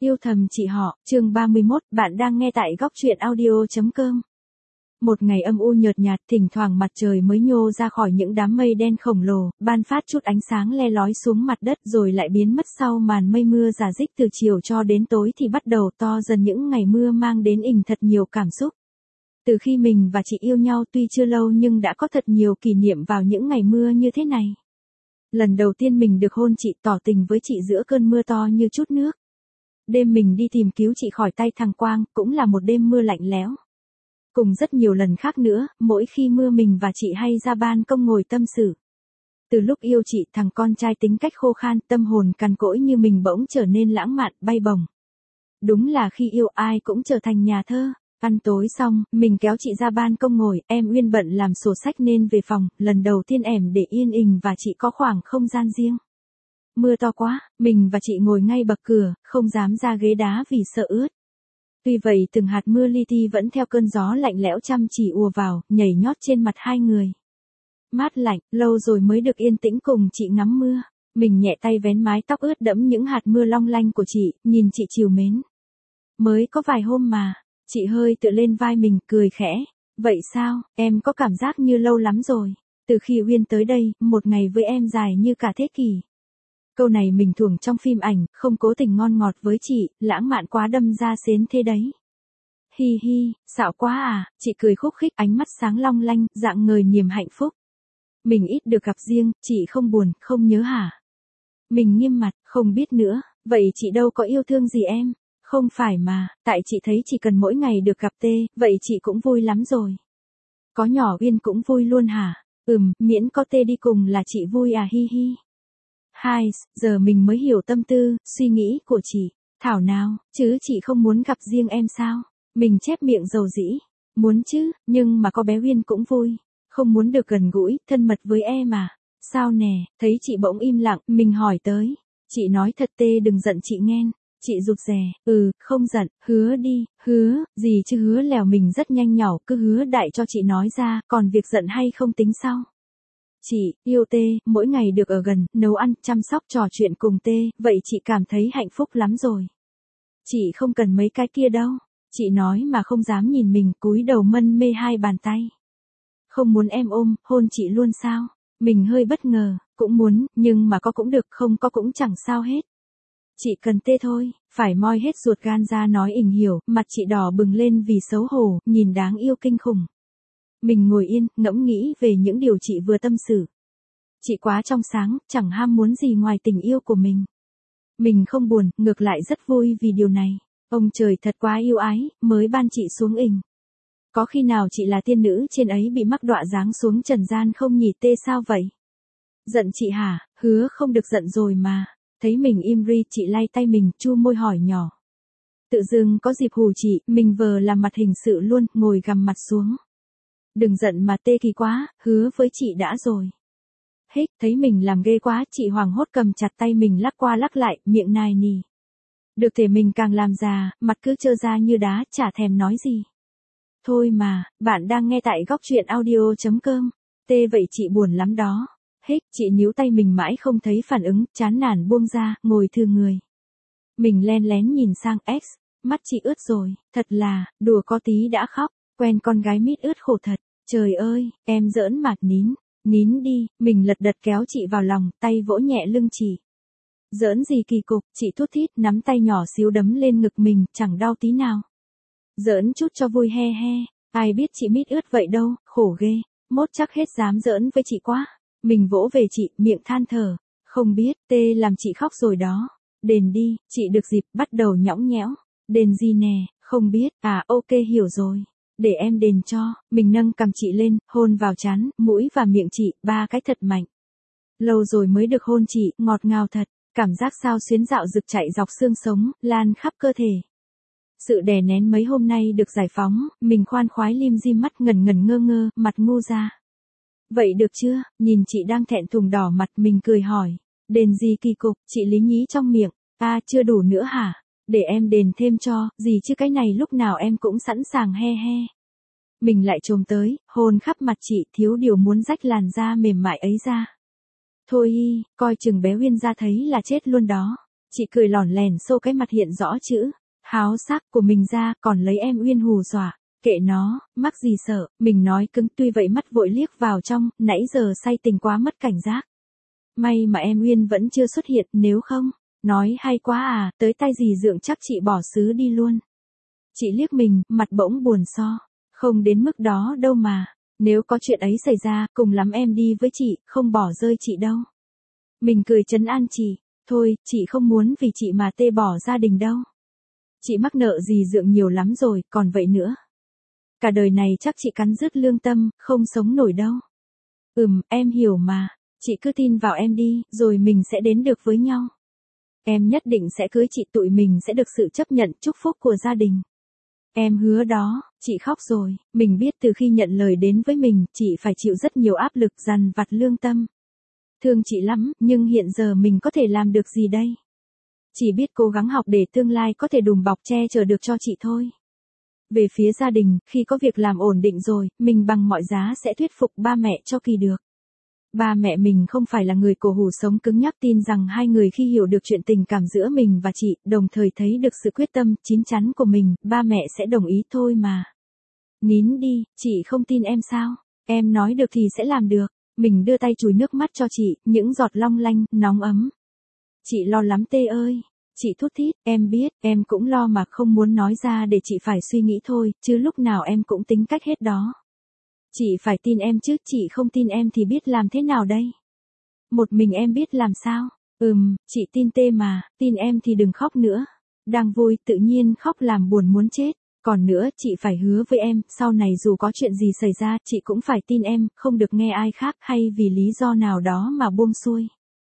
Yêu thầm chị họ, chương 31, bạn đang nghe tại góc truyện audio.com. Một ngày âm u nhợt nhạt, thỉnh thoảng mặt trời mới nhô ra khỏi những đám mây đen khổng lồ, ban phát chút ánh sáng le lói xuống mặt đất rồi lại biến mất sau màn mây mưa rả rích từ chiều cho đến tối thì bắt đầu to dần. Những ngày mưa mang đến thật nhiều cảm xúc. Từ khi mình và chị yêu nhau tuy chưa lâu nhưng đã có thật nhiều kỷ niệm vào những ngày mưa như thế này. Lần đầu tiên mình được hôn chị, tỏ tình với chị giữa cơn mưa to như chút nước. Đêm mình đi tìm cứu chị khỏi tay thằng Quang, cũng là một đêm mưa lạnh lẽo. Cùng rất nhiều lần khác nữa, mỗi khi mưa mình và chị hay ra ban công ngồi tâm sự. Từ lúc yêu chị, thằng con trai tính cách khô khan, tâm hồn cằn cỗi như mình bỗng trở nên lãng mạn, bay bổng. Đúng là khi yêu ai cũng trở thành nhà thơ. Ăn tối xong, mình kéo chị ra ban công ngồi, em Uyên bận làm sổ sách nên về phòng, lần đầu tiên em để Yên Ình và chị có khoảng không gian riêng. Mưa to quá, mình và chị ngồi ngay bậc cửa, không dám ra ghế đá vì sợ ướt. Tuy vậy từng hạt mưa li ti vẫn theo cơn gió lạnh lẽo chăm chỉ ùa vào, nhảy nhót trên mặt hai người. Mát lạnh, lâu rồi mới được yên tĩnh cùng chị ngắm mưa. Mình nhẹ tay vén mái tóc ướt đẫm những hạt mưa long lanh của chị, nhìn chị trìu mến. Mới có vài hôm mà, chị hơi tựa lên vai mình, cười khẽ. Vậy sao, em có cảm giác như lâu lắm rồi. Từ khi Uyên tới đây, một ngày với em dài như cả thế kỷ. Câu này mình thuồng trong phim ảnh, không cố tình ngon ngọt với chị, lãng mạn quá đâm ra xến thế đấy. Hi hi, xạo quá à, chị cười khúc khích, ánh mắt sáng long lanh, rạng ngời niềm hạnh phúc. Mình ít được gặp riêng, chị không buồn, không nhớ hả? Mình nghiêm mặt, không biết nữa, vậy chị đâu có yêu thương gì em? Không phải mà, tại chị thấy chỉ cần mỗi ngày được gặp tê, vậy chị cũng vui lắm rồi. Có nhỏ Uyên cũng vui luôn hả? Miễn có tê đi cùng là chị vui à, hi hi. Giờ mình mới hiểu tâm tư, suy nghĩ của chị. Thảo nào, chứ chị không muốn gặp riêng em sao? Mình chép miệng dầu dĩ. Muốn chứ, nhưng mà có bé Uyên cũng vui. Không muốn được gần gũi, thân mật với em à? Sao nè, thấy chị bỗng im lặng, mình hỏi tới. Chị nói thật tê, đừng giận chị nghe. Chị rụt rè, không giận, hứa đi, hứa, gì chứ hứa lèo. Mình rất nhanh nhỏ, cứ hứa đại cho chị nói ra, còn việc giận hay không tính sau. Chị, yêu tê, mỗi ngày được ở gần, nấu ăn, chăm sóc, trò chuyện cùng tê, vậy chị cảm thấy hạnh phúc lắm rồi. Chị không cần mấy cái kia đâu. Chị nói mà không dám nhìn mình, cúi đầu mân mê hai bàn tay. Không muốn em ôm, hôn chị luôn sao? Mình hơi bất ngờ, cũng muốn, nhưng mà có cũng được, không có cũng chẳng sao hết. Chị cần tê thôi, phải moi hết ruột gan ra nói ình hiểu, mặt chị đỏ bừng lên vì xấu hổ, nhìn đáng yêu kinh khủng. Mình ngồi yên, ngẫm nghĩ về những điều chị vừa tâm sự. Chị quá trong sáng, chẳng ham muốn gì ngoài tình yêu của mình. Mình không buồn, ngược lại rất vui vì điều này. Ông trời thật quá yêu ái, mới ban chị xuống ình. Có khi nào chị là tiên nữ trên ấy bị mắc đọa giáng xuống trần gian không nhỉ tê, sao vậy? Giận chị hả? Hứa không được giận rồi mà. Thấy mình im ri, chị lay tay mình, chu môi hỏi nhỏ. Tự dưng có dịp hù chị, mình vờ làm mặt hình sự luôn, ngồi gằm mặt xuống. Đừng giận mà tê, kỳ quá, hứa với chị đã rồi. Hích, thấy mình làm ghê quá, chị hoảng hốt cầm chặt tay mình lắc qua lắc lại, miệng nài nỉ. Được thể mình càng làm già, mặt cứ trơ ra như đá, chả thèm nói gì. Thôi mà, bạn đang nghe tại góc truyện audio.com. Tê, vậy chị buồn lắm đó. Hích, chị níu tay mình mãi không thấy phản ứng, chán nản buông ra, ngồi thừ người. Mình len lén nhìn sang X, mắt chị ướt rồi, thật là, đùa có tí đã khóc, quen con gái mít ướt khổ thật. Trời ơi, em giỡn mà, nín đi, mình lật đật kéo chị vào lòng, tay vỗ nhẹ lưng chị. Giỡn gì kỳ cục, chị thút thít, nắm tay nhỏ xíu đấm lên ngực mình, chẳng đau tí nào. Giỡn chút cho vui, he he, ai biết chị mít ướt vậy đâu, khổ ghê, mốt chắc hết dám giỡn với chị quá. Mình vỗ về chị, miệng than thở, không biết, tê làm chị khóc rồi đó. Đền đi, chị được dịp, bắt đầu nhõng nhẽo. Đền gì nè, không biết, ok hiểu rồi. Để em đền cho, mình nâng cằm chị lên, hôn vào trán, mũi và miệng chị, 3 cái thật mạnh. Lâu rồi mới được hôn chị, ngọt ngào thật, cảm giác sao xuyến dạo rực chạy dọc xương sống, lan khắp cơ thể. Sự đè nén mấy hôm nay được giải phóng, mình khoan khoái lim dim mắt, ngẩn ngẩn ngơ ngơ, mặt ngu ra. Vậy được chưa, nhìn chị đang thẹn thùng đỏ mặt, mình cười hỏi. Đền gì kỳ cục, chị lý nhí trong miệng, chưa đủ nữa hả? Để em đền thêm cho, gì chứ cái này lúc nào em cũng sẵn sàng, he he. Mình lại chồm tới, hôn khắp mặt chị, thiếu điều muốn rách làn da mềm mại ấy ra. Thôi y, coi chừng bé Uyên ra thấy là chết luôn đó. Chị cười lỏn lẻn xô cái mặt hiện rõ chữ háo sắc của mình ra, còn lấy em Uyên hù dọa. Kệ nó, mắc gì sợ, mình nói cứng, tuy vậy mắt vội liếc vào trong, nãy giờ say tình quá mất cảnh giác. May mà em Uyên vẫn chưa xuất hiện, nếu không, nói hay quá à, tới tay gì dượng chắc chị bỏ xứ đi luôn. Chị liếc mình, mặt bỗng buồn so, không đến mức đó đâu mà, nếu có chuyện ấy xảy ra, cùng lắm em đi với chị, không bỏ rơi chị đâu. Mình cười trấn an chị, thôi, chị không muốn vì chị mà tê bỏ gia đình đâu. Chị mắc nợ gì dượng nhiều lắm rồi, còn vậy nữa. Cả đời này chắc chị cắn rứt lương tâm, không sống nổi đâu. Em hiểu mà, chị cứ tin vào em đi, rồi mình sẽ đến được với nhau. Em nhất định sẽ cưới chị, tụi mình sẽ được sự chấp nhận chúc phúc của gia đình. Em hứa đó. Chị khóc rồi, mình biết từ khi nhận lời đến với mình, chị phải chịu rất nhiều áp lực dằn vặt lương tâm. Thương chị lắm, nhưng hiện giờ mình có thể làm được gì đây? Chỉ biết cố gắng học để tương lai có thể đùm bọc che chở được cho chị thôi. Về phía gia đình, khi có việc làm ổn định rồi, mình bằng mọi giá sẽ thuyết phục ba mẹ cho kỳ được. Ba mẹ mình không phải là người cổ hủ sống cứng nhắc, tin rằng hai người khi hiểu được chuyện tình cảm giữa mình và chị, đồng thời thấy được sự quyết tâm, chín chắn của mình, ba mẹ sẽ đồng ý thôi mà. Nín đi, chị không tin em sao? Em nói được thì sẽ làm được. Mình đưa tay chùi nước mắt cho chị, những giọt long lanh, nóng ấm. Chị lo lắm Tê ơi. Chị thút thít, em biết, em cũng lo mà không muốn nói ra để chị phải suy nghĩ thôi, chứ lúc nào em cũng tính cách hết đó. Chị phải tin em chứ, chị không tin em thì biết làm thế nào đây? Một mình em biết làm sao? Chị tin Tê mà, tin em thì đừng khóc nữa. Đang vui, tự nhiên khóc làm buồn muốn chết. Còn nữa, chị phải hứa với em, sau này dù có chuyện gì xảy ra, chị cũng phải tin em, không được nghe ai khác hay vì lý do nào đó mà buông xuôi.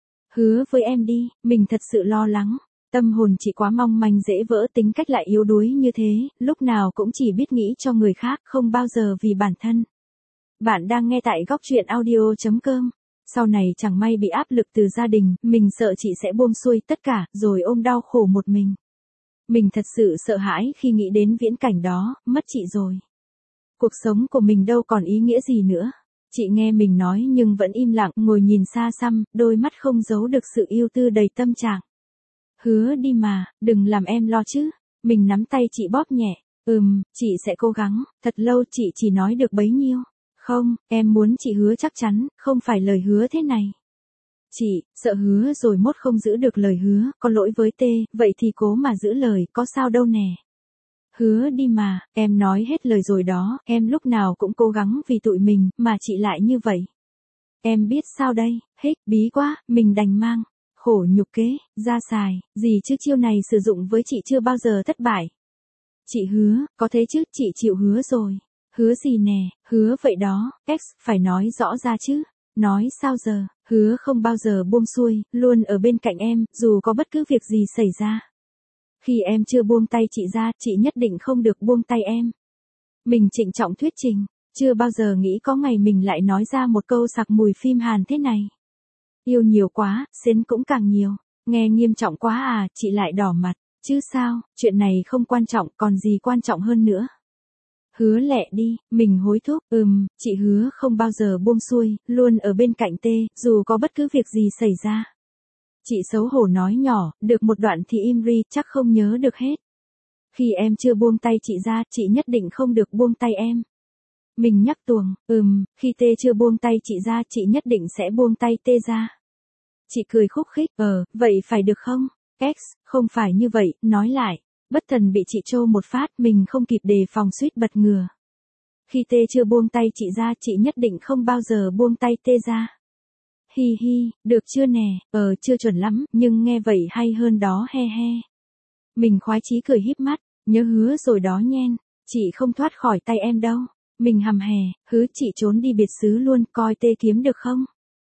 Hứa với em đi, mình thật sự lo lắng. Tâm hồn chị quá mong manh dễ vỡ, tính cách lại yếu đuối như thế, lúc nào cũng chỉ biết nghĩ cho người khác, không bao giờ vì bản thân. Bạn đang nghe tại góc truyện audio.com. Sau này chẳng may bị áp lực từ gia đình, mình sợ chị sẽ buông xuôi tất cả, rồi ôm đau khổ một mình. Mình thật sự sợ hãi khi nghĩ đến viễn cảnh đó, mất chị rồi. Cuộc sống của mình đâu còn ý nghĩa gì nữa. Chị nghe mình nói nhưng vẫn im lặng, ngồi nhìn xa xăm, đôi mắt không giấu được sự yêu tư đầy tâm trạng. Hứa đi mà, đừng làm em lo chứ. Mình nắm tay chị bóp nhẹ. Chị sẽ cố gắng, thật lâu chị chỉ nói được bấy nhiêu. Không, em muốn chị hứa chắc chắn, không phải lời hứa thế này. Chị, sợ hứa rồi mốt không giữ được lời hứa, có lỗi với Tê, vậy thì cố mà giữ lời, có sao đâu nè. Hứa đi mà, em nói hết lời rồi đó, em lúc nào cũng cố gắng vì tụi mình, mà chị lại như vậy. Em biết sao đây, bí quá, mình đành mang. Khổ nhục kế, ra xài, gì chứ chiêu này sử dụng với chị chưa bao giờ thất bại. Chị hứa, có thế chứ, chị chịu hứa rồi. Hứa gì nè, hứa vậy đó, phải nói rõ ra chứ. Nói sao giờ, hứa không bao giờ buông xuôi, luôn ở bên cạnh em, dù có bất cứ việc gì xảy ra. Khi em chưa buông tay chị ra, chị nhất định không được buông tay em. Mình trịnh trọng thuyết trình, chưa bao giờ nghĩ có ngày mình lại nói ra một câu sặc mùi phim Hàn thế này. Yêu nhiều quá, xến cũng càng nhiều. Nghe nghiêm trọng quá à, chị lại đỏ mặt. Chứ sao, chuyện này không quan trọng, còn gì quan trọng hơn nữa. Hứa lẹ đi, mình hối thúc, chị hứa không bao giờ buông xuôi, luôn ở bên cạnh Tê, dù có bất cứ việc gì xảy ra. Chị xấu hổ nói nhỏ, được một đoạn thì im ri, chắc không nhớ được hết. Khi em chưa buông tay chị ra, chị nhất định không được buông tay em. Mình nhắc tuồng, khi Tê chưa buông tay chị ra, chị nhất định sẽ buông tay Tê ra. Chị cười khúc khích, vậy phải được không? Không phải như vậy, nói lại. Bất thần bị chị trô một phát, mình không kịp đề phòng suýt bật ngửa. Khi Tê chưa buông tay chị ra, chị nhất định không bao giờ buông tay Tê ra. Hi hi, được chưa nè, chưa chuẩn lắm, nhưng nghe vậy hay hơn đó he he. Mình khoái chí cười híp mắt, nhớ hứa rồi đó nhen, chị không thoát khỏi tay em đâu. Mình hầm hè, hứa chị trốn đi biệt xứ luôn, coi Tê kiếm được không?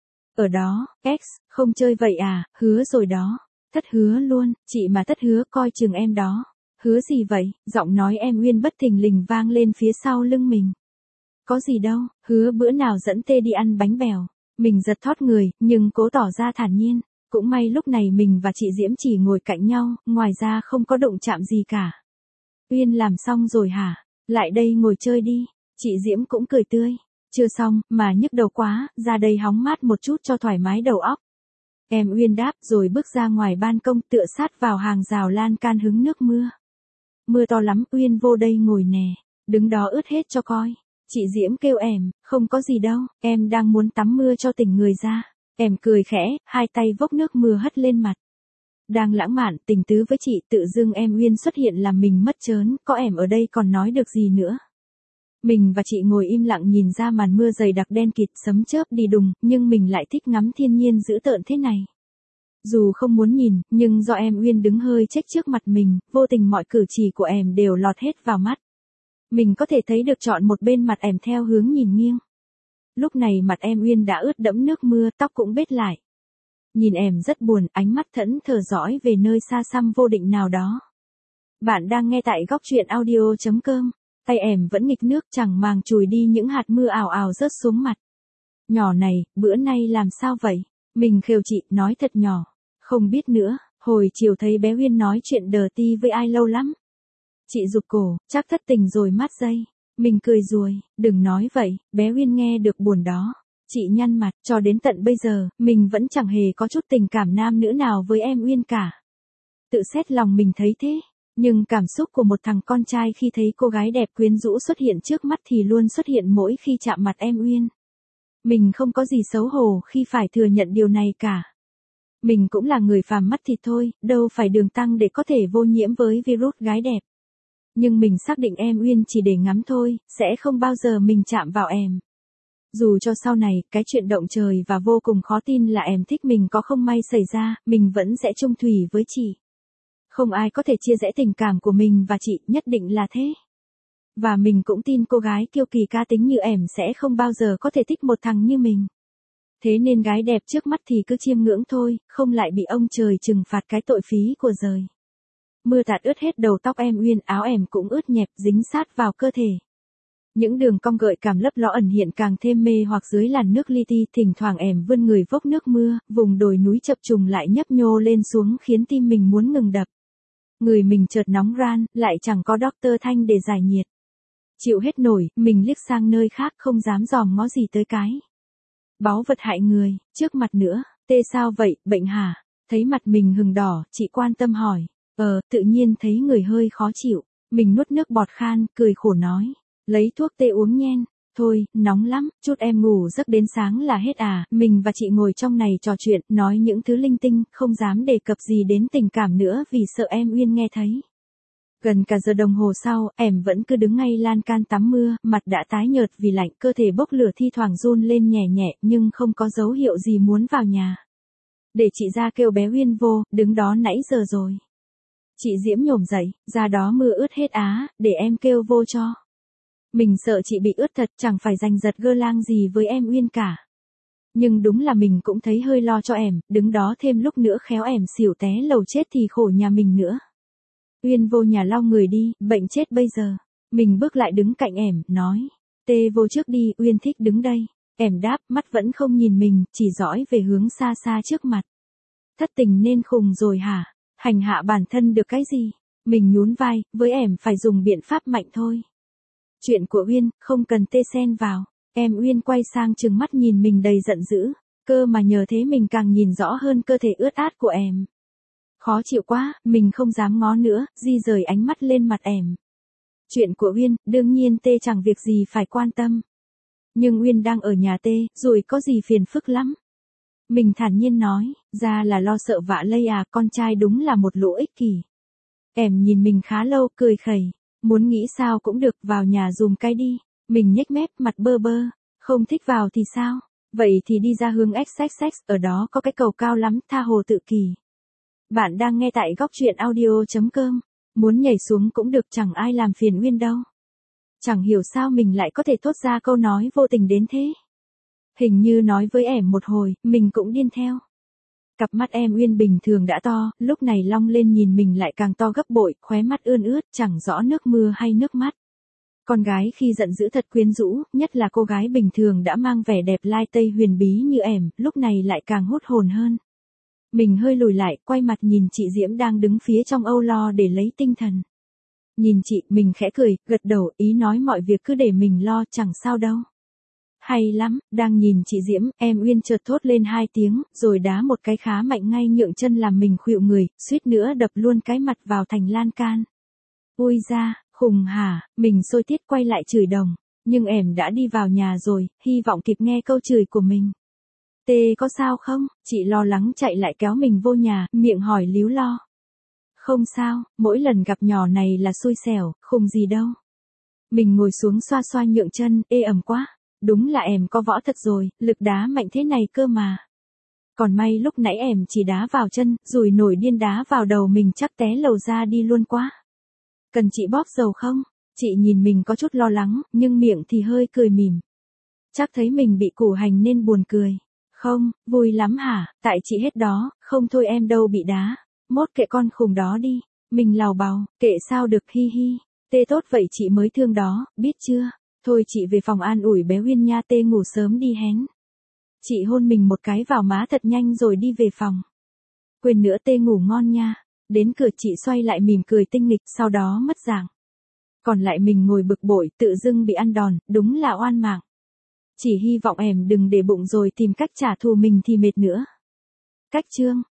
Ở đó, không chơi vậy à, hứa rồi đó. Thất hứa luôn, chị mà thất hứa coi chừng em đó. Hứa gì vậy, giọng nói em Uyên bất thình lình vang lên phía sau lưng mình. Có gì đâu, hứa bữa nào dẫn Tê đi ăn bánh bèo. Mình giật thót người, nhưng cố tỏ ra thản nhiên. Cũng may lúc này mình và chị Diễm chỉ ngồi cạnh nhau, ngoài ra không có động chạm gì cả. Uyên làm xong rồi hả? Lại đây ngồi chơi đi. Chị Diễm cũng cười tươi. Chưa xong, mà nhức đầu quá, ra đây hóng mát một chút cho thoải mái đầu óc. Em Uyên đáp rồi bước ra ngoài ban công tựa sát vào hàng rào lan can hứng nước mưa. Mưa to lắm, Uyên vô đây ngồi nè, đứng đó ướt hết cho coi. Chị Diễm kêu em, không có gì đâu, em đang muốn tắm mưa cho tỉnh người ra. Em cười khẽ, hai tay vốc nước mưa hất lên mặt. Đang lãng mạn tình tứ với chị, tự dưng em Uyên xuất hiện làm mình mất trớn, có em ở đây còn nói được gì nữa. Mình và chị ngồi im lặng nhìn ra màn mưa dày đặc đen kịt sấm chớp đi đùng, nhưng mình lại thích ngắm thiên nhiên dữ tợn thế này. Dù không muốn nhìn, nhưng do em Uyên đứng hơi chếch trước mặt mình, vô tình mọi cử chỉ của em đều lọt hết vào mắt. Mình có thể thấy được chọn một bên mặt em theo hướng nhìn nghiêng. Lúc này mặt em Uyên đã ướt đẫm nước mưa, tóc cũng bết lại. Nhìn em rất buồn, ánh mắt thẫn thờ dõi về nơi xa xăm vô định nào đó. Bạn đang nghe tại góc truyện audio.com. Tay em vẫn nghịch nước chẳng màng chùi đi những hạt mưa ào ào rớt xuống mặt. Nhỏ này, bữa nay làm sao vậy? Mình khều chị, nói thật nhỏ. Không biết nữa, hồi chiều thấy bé Uyên nói chuyện đờ ti với ai lâu lắm. Chị rụt cổ, chắc thất tình rồi mát dây. Mình cười ruồi, đừng nói vậy, bé Uyên nghe được buồn đó. Chị nhăn mặt, cho đến tận bây giờ, mình vẫn chẳng hề có chút tình cảm nam nữ nào với em Uyên cả. Tự xét lòng mình thấy thế. Nhưng cảm xúc của một thằng con trai khi thấy cô gái đẹp quyến rũ xuất hiện trước mắt thì luôn xuất hiện mỗi khi chạm mặt em Uyên. Mình không có gì xấu hổ khi phải thừa nhận điều này cả. Mình cũng là người phàm mắt thịt thôi, đâu phải đường tăng để có thể vô nhiễm với virus gái đẹp. Nhưng mình xác định em Uyên chỉ để ngắm thôi, sẽ không bao giờ mình chạm vào em. Dù cho sau này, cái chuyện động trời và vô cùng khó tin là em thích mình có không may xảy ra, mình vẫn sẽ chung thủy với chị. Không ai có thể chia rẽ tình cảm của mình và chị, nhất định là thế. Và mình cũng tin cô gái kiêu kỳ cá tính như em sẽ không bao giờ có thể thích một thằng như mình. Thế nên gái đẹp trước mắt thì cứ chiêm ngưỡng thôi, không lại bị ông trời trừng phạt cái tội phí của giời. Mưa tạt ướt hết đầu tóc em Uyên, áo em cũng ướt nhẹp dính sát vào cơ thể. Những đường cong gợi cảm lấp ló ẩn hiện càng thêm mê hoặc dưới làn nước li ti, thỉnh thoảng em vươn người vốc nước mưa, vùng đồi núi chập trùng lại nhấp nhô lên xuống khiến tim mình muốn ngừng đập. Người mình chợt nóng ran, lại chẳng có Dr. Thanh để giải nhiệt. Chịu hết nổi, mình liếc sang nơi khác không dám dòm ngó gì tới cái báu vật hại người, trước mặt nữa, tê sao vậy, bệnh hả? Thấy mặt mình hừng đỏ, chị quan tâm hỏi. Tự nhiên thấy người hơi khó chịu, mình nuốt nước bọt khan, cười khổ nói. Lấy thuốc tê uống nhen. Thôi, nóng lắm, chút em ngủ giấc đến sáng là hết à. Mình và chị ngồi trong này trò chuyện, nói những thứ linh tinh, không dám đề cập gì đến tình cảm nữa vì sợ em Uyên nghe thấy. Gần cả giờ đồng hồ sau, em vẫn cứ đứng ngay lan can tắm mưa, mặt đã tái nhợt vì lạnh, cơ thể bốc lửa thi thoảng run lên nhẹ nhẹ, nhưng không có dấu hiệu gì muốn vào nhà. Để chị ra kêu bé Uyên vô, đứng đó nãy giờ rồi. Chị Diễm nhổm dậy, ra đó mưa ướt hết á, để em kêu vô cho. Mình sợ chị bị ướt thật, chẳng phải giành giật gơ lang gì với em Uyên cả. Nhưng đúng là mình cũng thấy hơi lo cho em, đứng đó thêm lúc nữa khéo em xỉu té lầu chết thì khổ nhà mình nữa. Uyên vô nhà lau người đi, bệnh chết bây giờ. Mình bước lại đứng cạnh em, nói. Tê vô trước đi, Uyên thích đứng đây. Em đáp, mắt vẫn không nhìn mình, chỉ dõi về hướng xa xa trước mặt. Thất tình nên khùng rồi hả? Hành hạ bản thân được cái gì? Mình nhún vai, với em phải dùng biện pháp mạnh thôi. Chuyện của Uyên, không cần tê xen vào. Em Uyên quay sang trừng mắt nhìn mình đầy giận dữ. Cơ mà nhờ thế mình càng nhìn rõ hơn cơ thể ướt át của em. Khó chịu quá, mình không dám ngó nữa, di rời ánh mắt lên mặt em. Chuyện của Uyên, đương nhiên tê chẳng việc gì phải quan tâm. Nhưng Uyên đang ở nhà tê, rồi có gì phiền phức lắm. Mình thản nhiên nói, ra là lo sợ vạ lây à, con trai đúng là một lũ ích kỷ. Em nhìn mình khá lâu, cười khẩy. Muốn nghĩ sao cũng được, vào nhà dùm cái đi. Mình nhếch mép, mặt bơ bơ. Không thích vào thì sao? Vậy thì đi ra hướng XXX, ở đó có cái cầu cao lắm, tha hồ tự kỷ. Bạn đang nghe tại góc truyện audio.com. Muốn nhảy xuống cũng được, chẳng ai làm phiền Uyên đâu. Chẳng hiểu sao mình lại có thể thốt ra câu nói vô tình đến thế. Hình như nói với em một hồi, mình cũng điên theo. Cặp mắt em Uyên bình thường đã to, lúc này long lên nhìn mình lại càng to gấp bội, khóe mắt ươn ướt, chẳng rõ nước mưa hay nước mắt. Con gái khi giận dữ thật quyến rũ, nhất là cô gái bình thường đã mang vẻ đẹp lai tây huyền bí như em, lúc này lại càng hút hồn hơn. Mình hơi lùi lại, quay mặt nhìn chị Diễm đang đứng phía trong âu lo để lấy tinh thần. Nhìn chị, mình khẽ cười, gật đầu, ý nói mọi việc cứ để mình lo, chẳng sao đâu. Hay lắm, đang nhìn chị Diễm, em Uyên chợt thốt lên 2 tiếng, rồi đá một cái khá mạnh ngay nhượng chân làm mình khuỵu người, suýt nữa đập luôn cái mặt vào thành lan can. Ui da, khùng hả, mình sôi tiết quay lại chửi đồng, nhưng em đã đi vào nhà rồi, hy vọng kịp nghe câu chửi của mình. Tê có sao không? Chị lo lắng chạy lại kéo mình vô nhà, miệng hỏi líu lo. Không sao, mỗi lần gặp nhỏ này là xui xẻo, khùng gì đâu. Mình ngồi xuống xoa xoa nhượng chân, ê ẩm quá. Đúng là em có võ thật rồi, lực đá mạnh thế này cơ mà. Còn may lúc nãy em chỉ đá vào chân, rùi nổi điên đá vào đầu mình chắc té lầu ra đi luôn quá. Cần chị bóp dầu không? Chị nhìn mình có chút lo lắng, nhưng miệng thì hơi cười mỉm. Chắc thấy mình bị củ hành nên buồn cười. Không, vui lắm hả, tại chị hết đó, không thôi em đâu bị đá. Mốt kệ con khùng đó đi. Mình lào bào, kệ sao được hi hi. Tê tốt vậy chị mới thương đó, biết chưa? Thôi chị về phòng an ủi bé Uyên nha, Tê ngủ sớm đi hén. Chị hôn mình một cái vào má thật nhanh rồi đi về phòng. Quên nữa, Tê ngủ ngon nha. Đến cửa chị xoay lại mỉm cười tinh nghịch, sau đó mất dạng. Còn lại mình ngồi bực bội, tự dưng bị ăn đòn, đúng là oan mạng. Chỉ hy vọng em đừng để bụng rồi tìm cách trả thù mình thì mệt nữa. Cách chương